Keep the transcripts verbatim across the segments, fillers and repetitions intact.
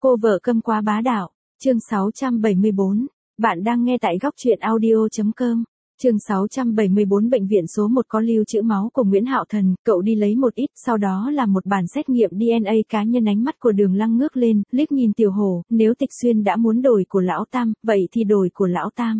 Cô vợ câm quá bá đạo, chương sáu trăm bảy mươi bốn. Bạn đang nghe tại góc truyện audio.com. Chương sáu trăm bảy mươi bốn. Bệnh viện số một có lưu trữ máu của Nguyễn Hạo Thần, cậu đi lấy một ít, sau đó là một bản xét nghiệm đê en a cá nhân. Ánh mắt của Đường Lăng ngước lên, liếc nhìn Tiểu Hổ, nếu Tịch Xuyên đã muốn đổi của lão Tam, vậy thì đổi của lão Tam.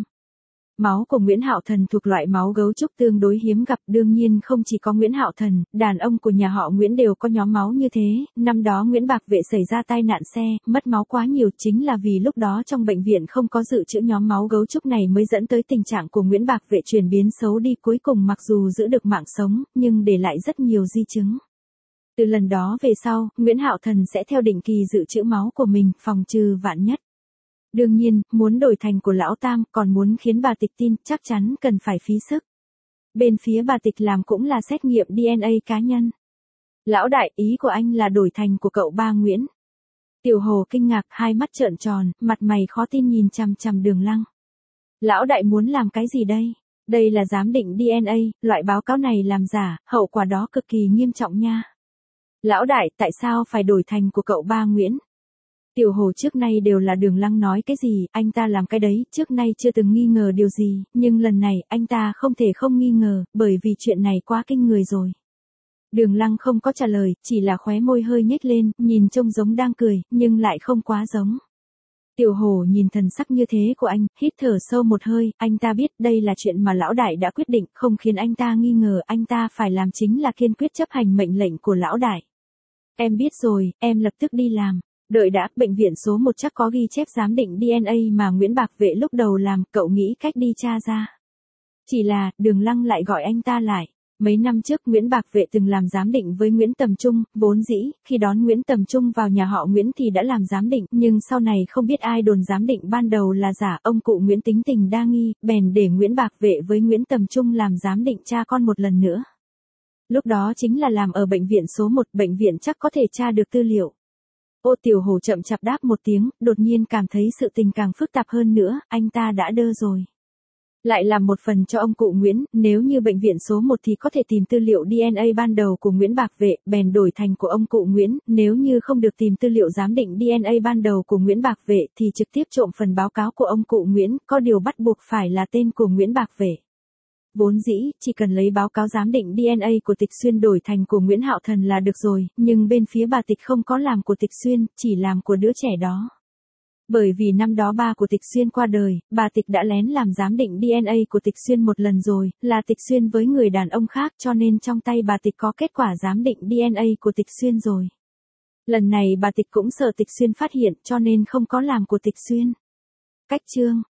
Máu của Nguyễn Hạo Thần thuộc loại máu gấu trúc tương đối hiếm gặp, đương nhiên không chỉ có Nguyễn Hạo Thần, đàn ông của nhà họ Nguyễn đều có nhóm máu như thế. Năm đó Nguyễn Bạc Vệ xảy ra tai nạn xe, mất máu quá nhiều, chính là vì lúc đó trong bệnh viện không có dự trữ nhóm máu gấu trúc này mới dẫn tới tình trạng của Nguyễn Bạc Vệ chuyển biến xấu đi, cuối cùng mặc dù giữ được mạng sống, nhưng để lại rất nhiều di chứng. Từ lần đó về sau, Nguyễn Hạo Thần sẽ theo định kỳ dự trữ máu của mình, phòng trừ vạn nhất. Đương nhiên, muốn đổi thành của lão Tam, còn muốn khiến bà Tịch tin, chắc chắn cần phải phí sức. Bên phía bà Tịch làm cũng là xét nghiệm đê en a cá nhân. Lão đại, ý của anh là đổi thành của cậu ba Nguyễn. Tiểu Hồ kinh ngạc, hai mắt trợn tròn, mặt mày khó tin nhìn chằm chằm Đường Lăng. Lão đại muốn làm cái gì đây? Đây là giám định đê en a, loại báo cáo này làm giả, hậu quả đó cực kỳ nghiêm trọng nha. Lão đại, tại sao phải đổi thành của cậu ba Nguyễn? Tiểu Hồ trước nay đều là Đường Lăng nói cái gì, anh ta làm cái đấy, trước nay chưa từng nghi ngờ điều gì, nhưng lần này, anh ta không thể không nghi ngờ, bởi vì chuyện này quá kinh người rồi. Đường Lăng không có trả lời, chỉ là khóe môi hơi nhếch lên, nhìn trông giống đang cười, nhưng lại không quá giống. Tiểu Hồ nhìn thần sắc như thế của anh, hít thở sâu một hơi, anh ta biết đây là chuyện mà lão đại đã quyết định, không khiến anh ta nghi ngờ, anh ta phải làm chính là kiên quyết chấp hành mệnh lệnh của lão đại. Em biết rồi, em lập tức đi làm. Đợi đã, bệnh viện số một chắc có ghi chép giám định đê en a mà Nguyễn Bạc Vệ lúc đầu làm, cậu nghĩ cách đi tra ra. Chỉ là, Đường Lăng lại gọi anh ta lại. Mấy năm trước Nguyễn Bạc Vệ từng làm giám định với Nguyễn Tầm Trung, vốn dĩ, khi đón Nguyễn Tầm Trung vào nhà họ Nguyễn thì đã làm giám định, nhưng sau này không biết ai đồn giám định ban đầu là giả, ông cụ Nguyễn tính tình đa nghi, bèn để Nguyễn Bạc Vệ với Nguyễn Tầm Trung làm giám định cha con một lần nữa. Lúc đó chính là làm ở bệnh viện số một, bệnh viện chắc có thể tra được tư liệu. Ô Tiểu Hồ chậm chạp đáp một tiếng, đột nhiên cảm thấy sự tình càng phức tạp hơn nữa, anh ta đã đơ rồi. Lại làm một phần cho ông cụ Nguyễn, nếu như bệnh viện số một thì có thể tìm tư liệu đê en a ban đầu của Nguyễn Bạc Vệ, bèn đổi thành của ông cụ Nguyễn, nếu như không được tìm tư liệu giám định đê en a ban đầu của Nguyễn Bạc Vệ thì trực tiếp trộm phần báo cáo của ông cụ Nguyễn, có điều bắt buộc phải là tên của Nguyễn Bạc Vệ. Vốn dĩ, chỉ cần lấy báo cáo giám định đê en a của Tịch Xuyên đổi thành của Nguyễn Hạo Thần là được rồi, nhưng bên phía bà Tịch không có làm của Tịch Xuyên, chỉ làm của đứa trẻ đó. Bởi vì năm đó ba của Tịch Xuyên qua đời, bà Tịch đã lén làm giám định đê en a của Tịch Xuyên một lần rồi, là Tịch Xuyên với người đàn ông khác, cho nên trong tay bà Tịch có kết quả giám định đê en a của Tịch Xuyên rồi. Lần này bà Tịch cũng sợ Tịch Xuyên phát hiện, cho nên không có làm của Tịch Xuyên. Cách chương